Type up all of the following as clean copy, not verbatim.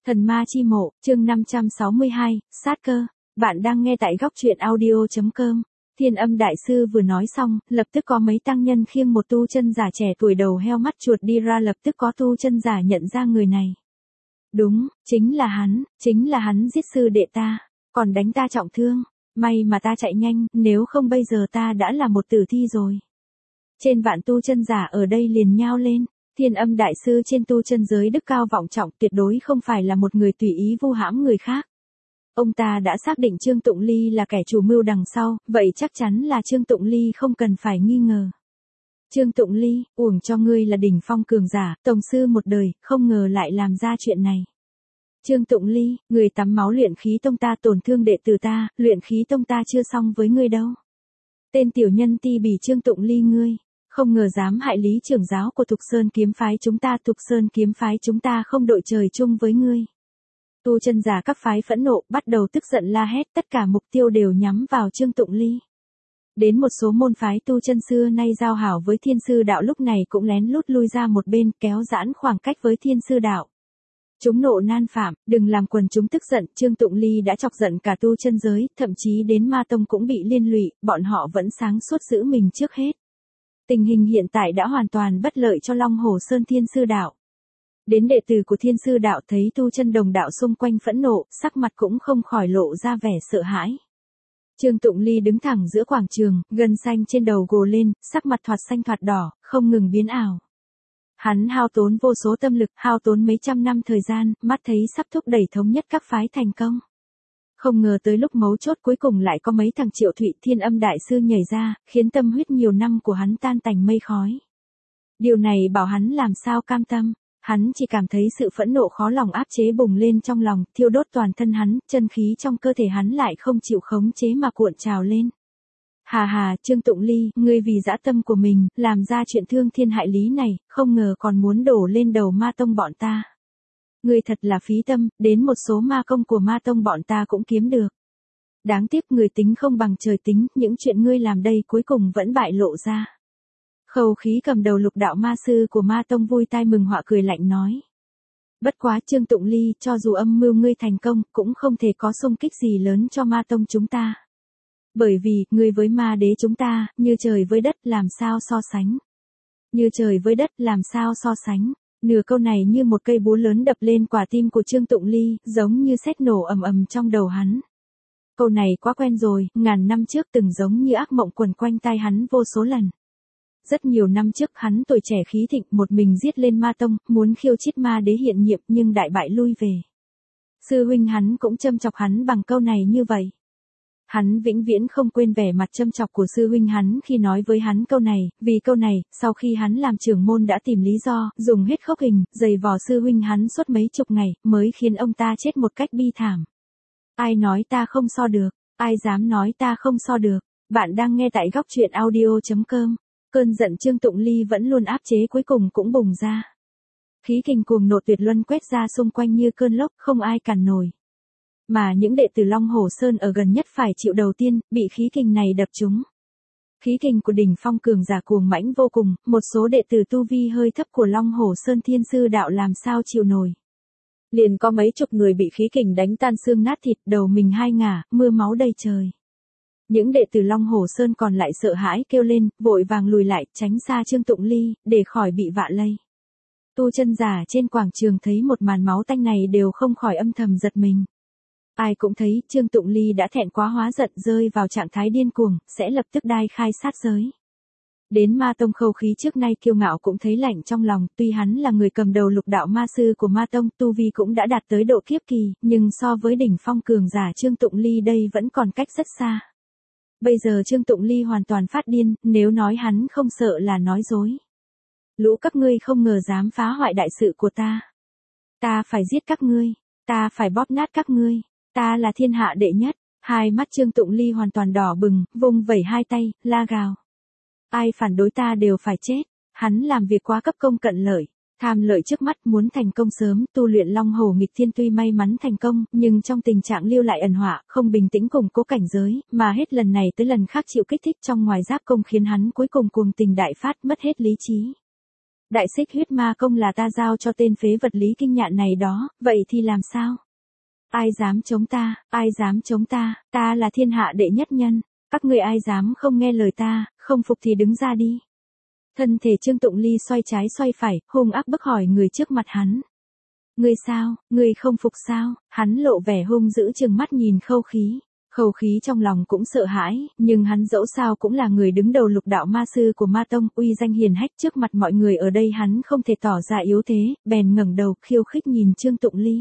Thần ma chi mộ, chương 562, sát cơ. Bạn đang nghe tại góc truyện audio.com. Thiên Âm đại sư vừa nói xong, lập tức có mấy tăng nhân khiêng một tu chân giả trẻ tuổi đầu heo mắt chuột đi ra, lập tức có tu chân giả nhận ra người này. Đúng, chính là hắn giết sư đệ ta, còn đánh ta trọng thương. May mà ta chạy nhanh, nếu không bây giờ ta đã là một tử thi rồi. Trên vạn tu chân giả ở đây liền nhao lên. Thiên Âm đại sư trên tu chân giới đức cao vọng trọng, tuyệt đối không phải là một người tùy ý vu hãm người khác. Ông ta đã xác định Trương Tụng Ly là kẻ chủ mưu đằng sau, vậy chắc chắn là Trương Tụng Ly không cần phải nghi ngờ. Trương Tụng Ly, uổng cho ngươi là đỉnh phong cường giả, tổng sư một đời, không ngờ lại làm ra chuyện này. Trương Tụng Ly, người tắm máu luyện khí tông ta tổn thương đệ tử ta, luyện khí tông ta chưa xong với ngươi đâu. Tên tiểu nhân ti bỉ Trương Tụng Ly ngươi. Không ngờ dám hại lý trưởng giáo của Thục Sơn kiếm phái chúng ta, Thục Sơn kiếm phái chúng ta không đội trời chung với ngươi. Tu chân giả các phái phẫn nộ, bắt đầu tức giận la hét, tất cả mục tiêu đều nhắm vào Trương Tụng Ly. Đến một số môn phái tu chân xưa nay giao hảo với Thiên Sư đạo lúc này cũng lén lút lui ra một bên, kéo giãn khoảng cách với Thiên Sư đạo. Chúng nộ nan phạm, đừng làm quần chúng tức giận, Trương Tụng Ly đã chọc giận cả tu chân giới, thậm chí đến Ma Tông cũng bị liên lụy, bọn họ vẫn sáng suốt giữ mình trước hết. Tình hình hiện tại đã hoàn toàn bất lợi cho Long Hồ Sơn Thiên Sư đạo. Đến đệ tử của Thiên Sư đạo thấy tu chân đồng đạo xung quanh phẫn nộ, sắc mặt cũng không khỏi lộ ra vẻ sợ hãi. Trương Tụng Ly đứng thẳng giữa quảng trường, gân xanh trên đầu gồ lên, sắc mặt thoạt xanh thoạt đỏ, không ngừng biến ảo. Hắn hao tốn vô số tâm lực, hao tốn mấy trăm năm thời gian, mắt thấy sắp thúc đẩy thống nhất các phái thành công. Không ngờ tới lúc mấu chốt cuối cùng lại có mấy thằng Triệu Thụy Thiên Âm đại sư nhảy ra, khiến tâm huyết nhiều năm của hắn tan tành mây khói. Điều này bảo hắn làm sao cam tâm, hắn chỉ cảm thấy sự phẫn nộ khó lòng áp chế bùng lên trong lòng, thiêu đốt toàn thân hắn, chân khí trong cơ thể hắn lại không chịu khống chế mà cuộn trào lên. Hà, Trương Tụng Ly, ngươi vì dã tâm của mình, làm ra chuyện thương thiên hại lý này, không ngờ còn muốn đổ lên đầu Ma Tông bọn ta. Ngươi thật là phí tâm, đến một số ma công của Ma Tông bọn ta cũng kiếm được. Đáng tiếc người tính không bằng trời tính, những chuyện ngươi làm đây cuối cùng vẫn bại lộ ra. Khâu Khí cầm đầu Lục đạo ma sư của Ma Tông vui tai mừng họa cười lạnh nói. Bất quá Trương Tụng Ly, cho dù âm mưu ngươi thành công, cũng không thể có xung kích gì lớn cho Ma Tông chúng ta. Bởi vì, ngươi với ma đế chúng ta, như trời với đất, làm sao so sánh. Như trời với đất, làm sao so sánh. Nửa câu này như một cây búa lớn đập lên quả tim của Trương Tụng Ly, giống như sét nổ ầm ầm trong đầu hắn. Câu này quá quen rồi, ngàn năm trước từng giống như ác mộng quẩn quanh tai hắn vô số lần. Rất nhiều năm trước hắn tuổi trẻ khí thịnh một mình giết lên Ma Tông, muốn khiêu chiến ma đế hiện nhiệm nhưng đại bại lui về. Sư huynh hắn cũng châm chọc hắn bằng câu này như vậy. Hắn vĩnh viễn không quên vẻ mặt châm chọc của sư huynh hắn khi nói với hắn câu này, vì câu này, sau khi hắn làm trưởng môn đã tìm lý do, dùng hết khốc hình, giày vò sư huynh hắn suốt mấy chục ngày, mới khiến ông ta chết một cách bi thảm. Ai nói ta không so được, ai dám nói ta không so được, bạn đang nghe tại góc truyện audio.com. Cơn giận Trương Tụng Ly vẫn luôn áp chế cuối cùng cũng bùng ra. Khí kình cuồng nộ tuyệt luân quét ra xung quanh như cơn lốc, không ai cản nổi. Mà những đệ tử Long Hồ Sơn ở gần nhất phải chịu đầu tiên, bị khí kình này đập trúng. Khí kình của đỉnh phong cường giả cuồng mãnh vô cùng, một số đệ tử tu vi hơi thấp của Long Hồ Sơn Thiên Sư đạo làm sao chịu nổi. Liền có mấy chục người bị khí kình đánh tan xương nát thịt, đầu mình hai ngả, mưa máu đầy trời. Những đệ tử Long Hồ Sơn còn lại sợ hãi kêu lên, vội vàng lùi lại, tránh xa Trương Tụng Ly, để khỏi bị vạ lây. Tu chân giả trên quảng trường thấy một màn máu tanh này đều không khỏi âm thầm giật mình. Ai cũng thấy Trương Tụng Ly đã thẹn quá hóa giận, rơi vào trạng thái điên cuồng, sẽ lập tức đai khai sát giới. Đến Ma Tông Khâu Khí trước nay kiêu ngạo cũng thấy lạnh trong lòng, tuy hắn là người cầm đầu Lục đạo ma sư của Ma Tông, tu vi cũng đã đạt tới độ kiếp kỳ, nhưng so với đỉnh phong cường giả Trương Tụng Ly đây vẫn còn cách rất xa. Bây giờ Trương Tụng Ly hoàn toàn phát điên, nếu nói hắn không sợ là nói dối. Lũ các ngươi không ngờ dám phá hoại đại sự của ta. Ta phải giết các ngươi, ta phải bóp nát các ngươi, ta là thiên hạ đệ nhất. Hai mắt Trương Tụng Ly hoàn toàn đỏ bừng, vung vẩy hai tay, la gào. Ai phản đối ta đều phải chết, hắn làm việc quá cấp công cận lợi. Tham lợi trước mắt muốn thành công sớm, tu luyện Long Hồ nghịch thiên tuy may mắn thành công, nhưng trong tình trạng lưu lại ẩn họa, không bình tĩnh củng cố cảnh giới, mà hết lần này tới lần khác chịu kích thích trong ngoài giáp công khiến hắn cuối cùng cuồng tình đại phát, mất hết lý trí. Đại xích huyết ma công là ta giao cho tên phế vật Lý Kinh Nhạn này đó, vậy thì làm sao? Ai dám chống ta, ai dám chống ta là thiên hạ đệ nhất nhân, các ngươi ai dám không nghe lời ta, không phục thì đứng ra đi. Thân thể Trương Tụng Ly xoay trái xoay phải, hung ác bức hỏi người trước mặt hắn. Ngươi sao, ngươi không phục sao? Hắn lộ vẻ hung dữ trừng mắt nhìn Khâu Khí. Khâu Khí trong lòng cũng sợ hãi, nhưng hắn dẫu sao cũng là người đứng đầu lục đạo ma sư của ma tông, uy danh hiền hách trước mặt mọi người ở đây hắn không thể tỏ ra yếu thế, bèn ngẩng đầu khiêu khích nhìn Trương Tụng Ly.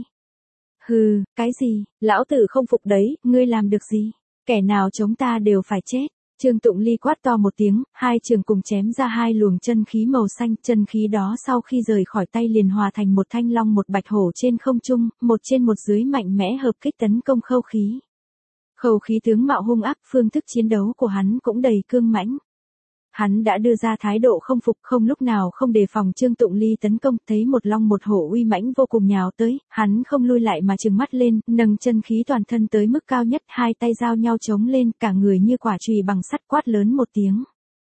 Hừ, cái gì, lão tử không phục đấy, ngươi làm được gì? Kẻ nào chống ta đều phải chết. Trương Tụng Ly quát to một tiếng, hai trường cùng chém ra hai luồng chân khí màu xanh, chân khí đó sau khi rời khỏi tay liền hòa thành một thanh long một bạch hổ trên không trung, một trên một dưới mạnh mẽ hợp kích tấn công Khâu Khí. Khâu Khí tướng mạo hung ác, phương thức chiến đấu của hắn cũng đầy cương mãnh. Hắn đã đưa ra thái độ không phục, không lúc nào không đề phòng Trương Tụng Ly tấn công, thấy một long một hổ uy mãnh vô cùng nhào tới, hắn không lui lại mà trừng mắt lên, nâng chân khí toàn thân tới mức cao nhất, hai tay giao nhau chống lên, cả người như quả chùy bằng sắt quát lớn một tiếng.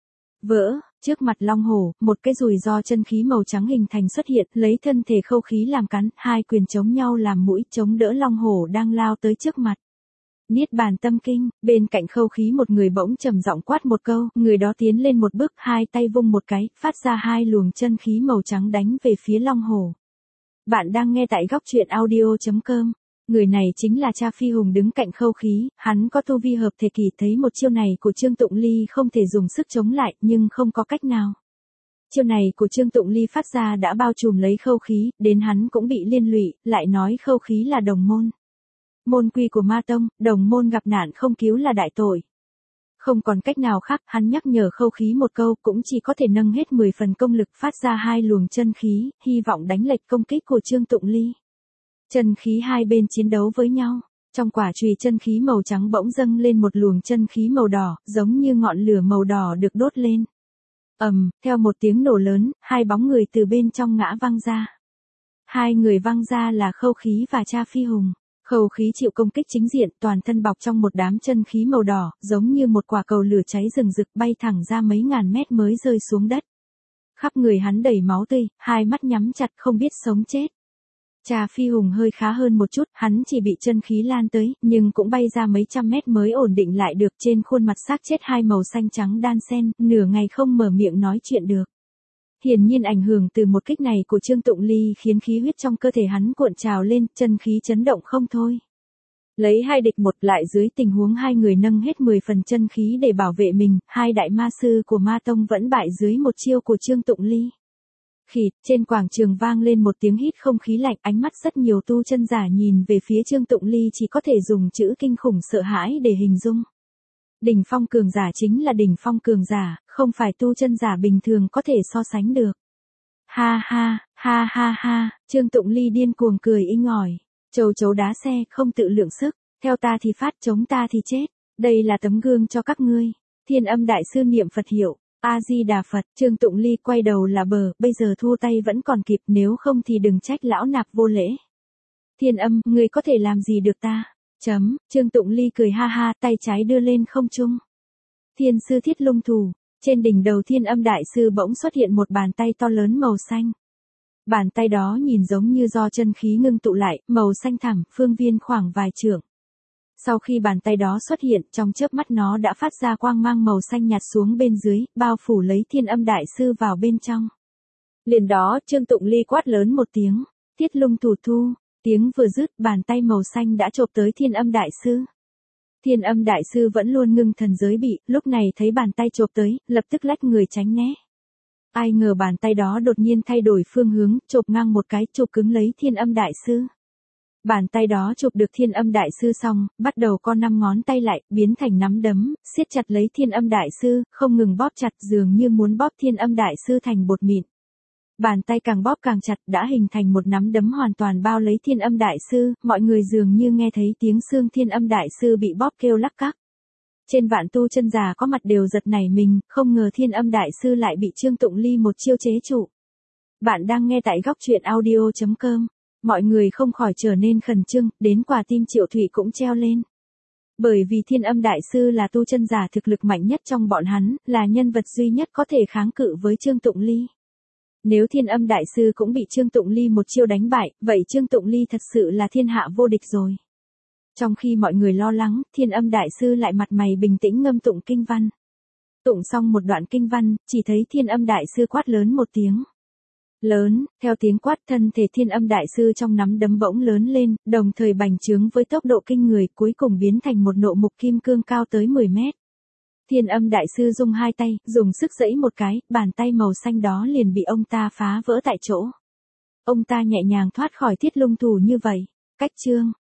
Vỡ, trước mặt long hổ, một cái dùi do chân khí màu trắng hình thành xuất hiện, lấy thân thể Khâu Khí làm cắn, hai quyền chống nhau làm mũi, chống đỡ long hổ đang lao tới trước mặt. Niết bàn tâm kinh, bên cạnh Khâu Khí một người bỗng trầm giọng quát một câu, người đó tiến lên một bước, hai tay vung một cái, phát ra hai luồng chân khí màu trắng đánh về phía long hổ. Bạn đang nghe tại góc truyện audio.com. Người này chính là Cha Phi Hùng đứng cạnh Khâu Khí, hắn có tu vi hợp thể kỳ, thấy một chiêu này của Trương Tụng Ly không thể dùng sức chống lại, nhưng không có cách nào. Chiêu này của Trương Tụng Ly phát ra đã bao trùm lấy Khâu Khí, đến hắn cũng bị liên lụy, lại nói Khâu Khí là đồng môn. Môn quy của ma tông, đồng môn gặp nạn không cứu là đại tội. Không còn cách nào khác, hắn nhắc nhở Khâu Khí một câu, cũng chỉ có thể nâng hết 10 phần công lực phát ra hai luồng chân khí, hy vọng đánh lệch công kích của Trương Tụng Ly. Chân khí hai bên chiến đấu với nhau, trong quả chùy chân khí màu trắng bỗng dâng lên một luồng chân khí màu đỏ, giống như ngọn lửa màu đỏ được đốt lên. Theo một tiếng nổ lớn, hai bóng người từ bên trong ngã văng ra. Hai người văng ra là Khâu Khí và Cha Phi Hùng. Khâu Khí chịu công kích chính diện, toàn thân bọc trong một đám chân khí màu đỏ, giống như một quả cầu lửa cháy rừng rực bay thẳng ra mấy ngàn mét mới rơi xuống đất. Khắp người hắn đầy máu tươi, hai mắt nhắm chặt không biết sống chết. Cha Phi Hùng hơi khá hơn một chút, hắn chỉ bị chân khí lan tới, nhưng cũng bay ra mấy trăm mét mới ổn định lại được, trên khuôn mặt xác chết hai màu xanh trắng đan xen, nửa ngày không mở miệng nói chuyện được. Hiển nhiên ảnh hưởng từ một kích này của Trương Tụng Ly khiến khí huyết trong cơ thể hắn cuộn trào lên, chân khí chấn động không thôi. Lấy hai địch một lại dưới tình huống hai người nâng hết 10 phần chân khí để bảo vệ mình, hai đại ma sư của ma tông vẫn bại dưới một chiêu của Trương Tụng Ly. Khịt, trên quảng trường vang lên một tiếng hít không khí lạnh, ánh mắt rất nhiều tu chân giả nhìn về phía Trương Tụng Ly chỉ có thể dùng chữ kinh khủng sợ hãi để hình dung. Đỉnh phong cường giả chính là đỉnh phong cường giả, không phải tu chân giả bình thường có thể so sánh được. Ha ha, ha ha ha, Trương Tụng Ly điên cuồng cười inh ỏi. Châu chấu đá xe, không tự lượng sức, theo ta thì phát, chống ta thì chết. Đây là tấm gương cho các ngươi. Thiên Âm Đại Sư niệm Phật hiệu, A-di-đà Phật. Trương Tụng Ly quay đầu là bờ, bây giờ thua tay vẫn còn kịp, nếu không thì đừng trách lão nạp vô lễ. Thiên Âm, ngươi có thể làm gì được ta? Trương Tụng Ly cười ha ha, tay trái đưa lên không trung. Thiên sư Thiết Lung Thủ, trên đỉnh đầu Thiên Âm Đại Sư bỗng xuất hiện một bàn tay to lớn màu xanh. Bàn tay đó nhìn giống như do chân khí ngưng tụ lại, màu xanh thẳm, phương viên khoảng vài trượng. Sau khi bàn tay đó xuất hiện, trong chớp mắt nó đã phát ra quang mang màu xanh nhạt xuống bên dưới, bao phủ lấy Thiên Âm Đại Sư vào bên trong. Liền đó, Trương Tụng Ly quát lớn một tiếng, Thiết Lung Thủ thu. Tiếng vừa dứt, bàn tay màu xanh đã chộp tới Thiên Âm Đại Sư. Thiên Âm Đại Sư vẫn luôn ngưng thần giới bị, lúc này thấy bàn tay chộp tới, lập tức lách người tránh né. Ai ngờ bàn tay đó đột nhiên thay đổi phương hướng, chộp ngang một cái, chộp cứng lấy Thiên Âm Đại Sư. Bàn tay đó chụp được Thiên Âm Đại Sư xong, bắt đầu co 5 ngón tay lại, biến thành nắm đấm, siết chặt lấy Thiên Âm Đại Sư, không ngừng bóp chặt, dường như muốn bóp Thiên Âm Đại Sư thành bột mịn. Bàn tay càng bóp càng chặt, đã hình thành một nắm đấm hoàn toàn bao lấy Thiên Âm Đại Sư, mọi người dường như nghe thấy tiếng xương Thiên Âm Đại Sư bị bóp kêu lắc cắc. Trên vạn tu chân già có mặt đều giật nảy mình, không ngờ Thiên Âm Đại Sư lại bị Trương Tụng Ly một chiêu chế trụ. Bạn đang nghe tại góc truyện audio.com. Mọi người không khỏi trở nên khẩn trương, đến quả tim Triệu Thụy cũng treo lên. Bởi vì Thiên Âm Đại Sư là tu chân giả thực lực mạnh nhất trong bọn hắn, là nhân vật duy nhất có thể kháng cự với Trương Tụng Ly. Nếu Thiên Âm Đại Sư cũng bị Trương Tụng Ly một chiêu đánh bại, vậy Trương Tụng Ly thật sự là thiên hạ vô địch rồi. Trong khi mọi người lo lắng, Thiên Âm Đại Sư lại mặt mày bình tĩnh ngâm tụng kinh văn. Tụng xong một đoạn kinh văn, chỉ thấy Thiên Âm Đại Sư quát lớn một tiếng. Lớn, theo tiếng quát thân thể Thiên Âm Đại Sư trong nắm đấm bỗng lớn lên, đồng thời bành trướng với tốc độ kinh người cuối cùng biến thành một nộ mục kim cương cao tới 10 mét. Thiên Âm Đại Sư rung hai tay, dùng sức giãy một cái, bàn tay màu xanh đó liền bị ông ta phá vỡ tại chỗ. Ông ta nhẹ nhàng thoát khỏi Thiết Lung Thủ như vậy. Cách chương